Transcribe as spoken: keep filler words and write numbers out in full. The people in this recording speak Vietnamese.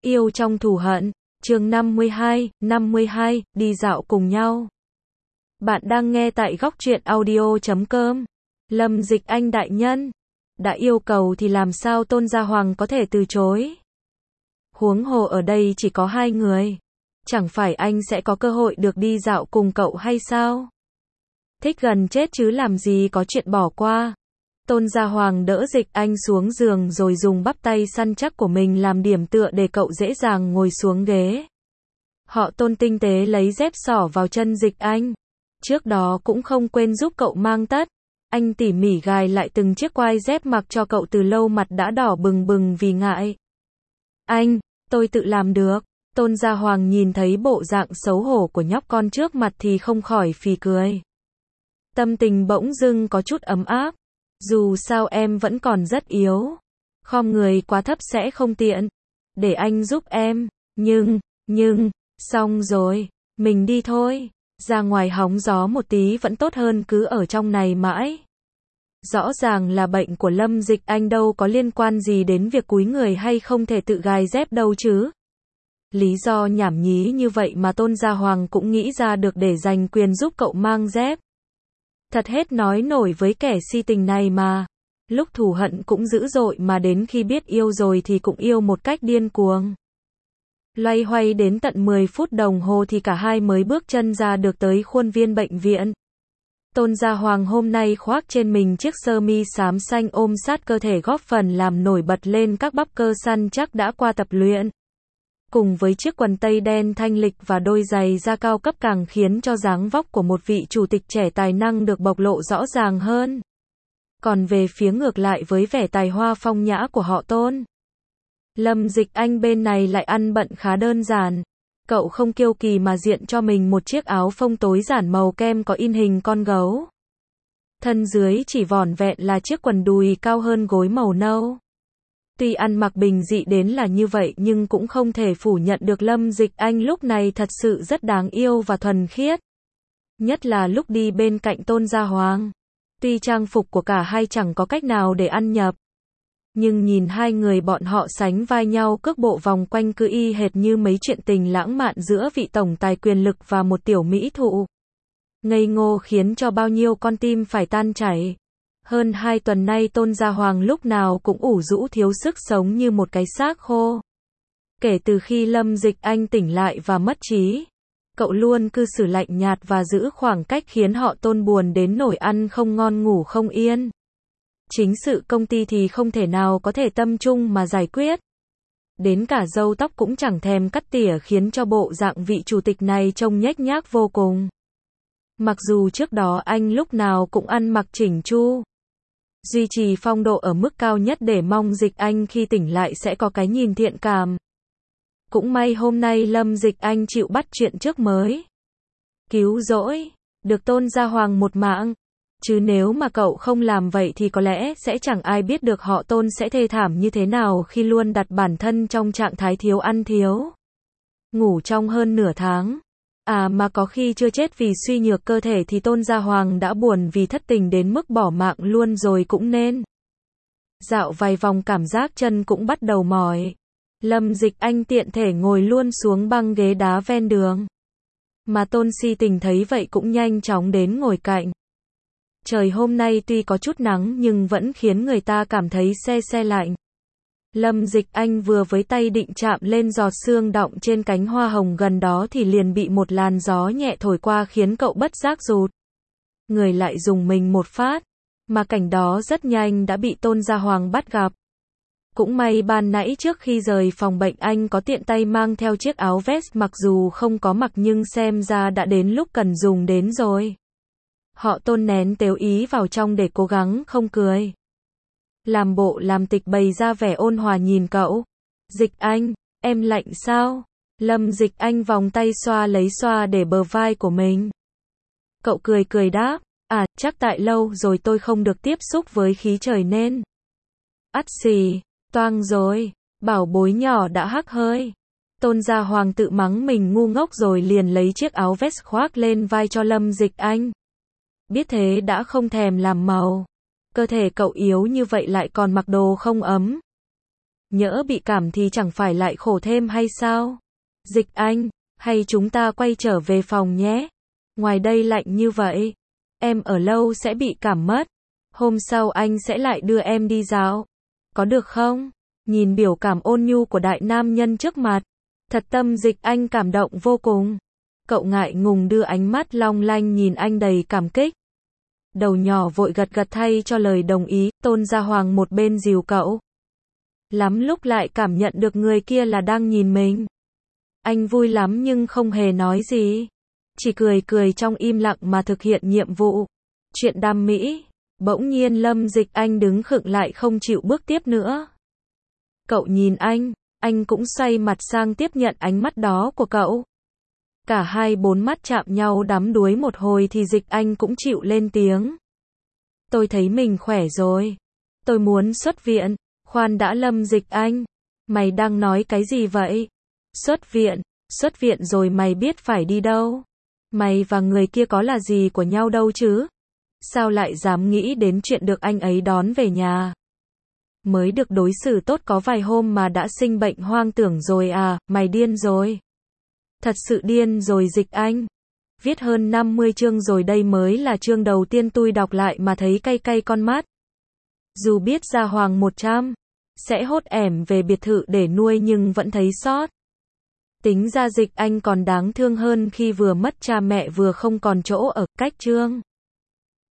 Yêu trong thù hận, chương năm mươi hai, năm mươi hai, đi dạo cùng nhau. Bạn đang nghe tại góc truyện audio chấm com. Lâm Dịch Anh đại nhân, đã yêu cầu thì làm sao Tôn Gia Hoàng có thể từ chối. Huống hồ ở đây chỉ có hai người. Chẳng phải anh sẽ có cơ hội được đi dạo cùng cậu hay sao? Thích gần chết chứ làm gì có chuyện bỏ qua. Tôn Gia Hoàng đỡ Dịch Anh xuống giường rồi dùng bắp tay săn chắc của mình làm điểm tựa để cậu dễ dàng ngồi xuống ghế. Họ Tôn tinh tế lấy dép xỏ vào chân Dịch Anh. Trước đó cũng không quên giúp cậu mang tất. Anh tỉ mỉ gài lại từng chiếc quai dép mặc cho cậu từ lâu, mặt đã đỏ bừng bừng vì ngại. Anh, tôi tự làm được. Tôn Gia Hoàng nhìn thấy bộ dạng xấu hổ của nhóc con trước mặt thì không khỏi phì cười. Tâm tình bỗng dưng có chút ấm áp. Dù sao em vẫn còn rất yếu. Khom người quá thấp sẽ không tiện. Để anh giúp em. Nhưng, nhưng, xong rồi. Mình đi thôi. Ra ngoài hóng gió một tí vẫn tốt hơn cứ ở trong này mãi. Rõ ràng là bệnh của Lâm Dịch Anh, đâu có liên quan gì đến việc cúi người hay không thể tự gài dép đâu chứ. Lý do nhảm nhí như vậy mà Tôn Gia Hoàng cũng nghĩ ra được để giành quyền giúp cậu mang dép. Thật hết nói nổi với kẻ si tình này mà. Lúc thù hận cũng dữ dội mà đến khi biết yêu rồi thì cũng yêu một cách điên cuồng. Loay hoay đến tận mười phút đồng hồ thì cả hai mới bước chân ra được tới khuôn viên bệnh viện. Tôn Gia Hoàng hôm nay khoác trên mình chiếc sơ mi xám xanh ôm sát cơ thể, góp phần làm nổi bật lên các bắp cơ săn chắc đã qua tập luyện. Cùng với chiếc quần tây đen thanh lịch và đôi giày da cao cấp càng khiến cho dáng vóc của một vị chủ tịch trẻ tài năng được bộc lộ rõ ràng hơn. Còn về phía ngược lại với vẻ tài hoa phong nhã của họ Tôn, Lâm Dịch Anh bên này lại ăn bận khá đơn giản. Cậu không kiêu kỳ mà diện cho mình một chiếc áo phông tối giản màu kem có in hình con gấu. Thân dưới chỉ vỏn vẹn là chiếc quần đùi cao hơn gối màu nâu. Tuy ăn mặc bình dị đến là như vậy nhưng cũng không thể phủ nhận được Lâm Dịch Anh lúc này thật sự rất đáng yêu và thuần khiết. Nhất là lúc đi bên cạnh Tôn Gia Hoàng. Tuy trang phục của cả hai chẳng có cách nào để ăn nhập, nhưng nhìn hai người bọn họ sánh vai nhau cước bộ vòng quanh cứ y hệt như mấy chuyện tình lãng mạn giữa vị tổng tài quyền lực và một tiểu mỹ thụ. Ngây ngô khiến cho bao nhiêu con tim phải tan chảy. Hơn hai tuần nay Tôn Gia Hoàng lúc nào cũng ủ rũ thiếu sức sống như một cái xác khô. Kể từ khi Lâm Dịch Anh tỉnh lại và mất trí, cậu luôn cư xử lạnh nhạt và giữ khoảng cách khiến họ Tôn buồn đến nỗi ăn không ngon ngủ không yên. Chính sự công ty thì không thể nào có thể tâm trung mà giải quyết. Đến cả râu tóc cũng chẳng thèm cắt tỉa khiến cho bộ dạng vị chủ tịch này trông nhếch nhác vô cùng. Mặc dù trước đó anh lúc nào cũng ăn mặc chỉnh chu, duy trì phong độ ở mức cao nhất để mong Dịch Anh khi tỉnh lại sẽ có cái nhìn thiện cảm. Cũng may hôm nay Lâm Dịch Anh chịu bắt chuyện trước mới cứu rỗi được Tôn Gia Hoàng một mạng. Chứ nếu mà cậu không làm vậy thì có lẽ sẽ chẳng ai biết được họ Tôn sẽ thê thảm như thế nào khi luôn đặt bản thân trong trạng thái thiếu ăn thiếu ngủ trong hơn nửa tháng. À mà có khi chưa chết vì suy nhược cơ thể thì Tôn Gia Hoàng đã buồn vì thất tình đến mức bỏ mạng luôn rồi cũng nên. Dạo vài vòng cảm giác chân cũng bắt đầu mỏi. Lâm Dịch Anh tiện thể ngồi luôn xuống băng ghế đá ven đường. Mà Tôn si tình thấy vậy cũng nhanh chóng đến ngồi cạnh. Trời hôm nay tuy có chút nắng nhưng vẫn khiến người ta cảm thấy se se lạnh. Lâm Dịch Anh vừa với tay định chạm lên giọt sương đọng trên cánh hoa hồng gần đó thì liền bị một làn gió nhẹ thổi qua khiến cậu bất giác rụt người lại dùng mình một phát. Mà cảnh đó rất nhanh đã bị Tôn Gia Hoàng bắt gặp. Cũng may ban nãy trước khi rời phòng bệnh anh có tiện tay mang theo chiếc áo vest, mặc dù không có mặc nhưng xem ra đã đến lúc cần dùng đến rồi. Họ Tôn nén tếu ý vào trong để cố gắng không cười. Làm bộ làm tịch bày ra vẻ ôn hòa nhìn cậu. Dịch Anh, em lạnh sao? Lâm Dịch Anh vòng tay xoa lấy xoa để bờ vai của mình. Cậu cười cười đáp, à, chắc tại lâu rồi tôi không được tiếp xúc với khí trời nên. Ắt xì, toang rồi, bảo bối nhỏ đã hắc hơi. Tôn Gia Hoàng tự mắng mình ngu ngốc rồi liền lấy chiếc áo vest khoác lên vai cho Lâm Dịch Anh. Biết thế đã không thèm làm màu. Cơ thể cậu yếu như vậy lại còn mặc đồ không ấm. Nhỡ bị cảm thì chẳng phải lại khổ thêm hay sao? Dịch Anh, hay chúng ta quay trở về phòng nhé. Ngoài đây lạnh như vậy. Em ở lâu sẽ bị cảm mất. Hôm sau anh sẽ lại đưa em đi dạo. Có được không? Nhìn biểu cảm ôn nhu của đại nam nhân trước mặt. Thật tâm Dịch Anh cảm động vô cùng. Cậu ngại ngùng đưa ánh mắt long lanh nhìn anh đầy cảm kích. Đầu nhỏ vội gật gật thay cho lời đồng ý, Tôn Gia Hoàng một bên dìu cậu. Lắm lúc lại cảm nhận được người kia là đang nhìn mình. Anh vui lắm nhưng không hề nói gì. Chỉ cười cười trong im lặng mà thực hiện nhiệm vụ. Chuyện đam mỹ. Bỗng nhiên Lâm Dịch Anh đứng khựng lại không chịu bước tiếp nữa. Cậu nhìn anh, anh cũng xoay mặt sang tiếp nhận ánh mắt đó của cậu. Cả hai bốn mắt chạm nhau đắm đuối một hồi thì Dịch Anh cũng chịu lên tiếng. Tôi thấy mình khỏe rồi. Tôi muốn xuất viện. Khoan đã Lâm Dịch Anh. Mày đang nói cái gì vậy? Xuất viện, xuất viện rồi mày biết phải đi đâu? Mày và người kia có là gì của nhau đâu chứ? Sao lại dám nghĩ đến chuyện được anh ấy đón về nhà? Mới được đối xử tốt có vài hôm mà đã sinh bệnh hoang tưởng rồi à, mày điên rồi. Thật sự điên rồi Dịch Anh. Viết hơn năm mươi chương rồi đây mới là chương đầu tiên tôi đọc lại mà thấy cay cay con mắt. Dù biết Gia Hoàng một trăm sẽ hốt ẻm về biệt thự để nuôi nhưng vẫn thấy xót. Tính ra Dịch Anh còn đáng thương hơn khi vừa mất cha mẹ vừa không còn chỗ ở, cách chương.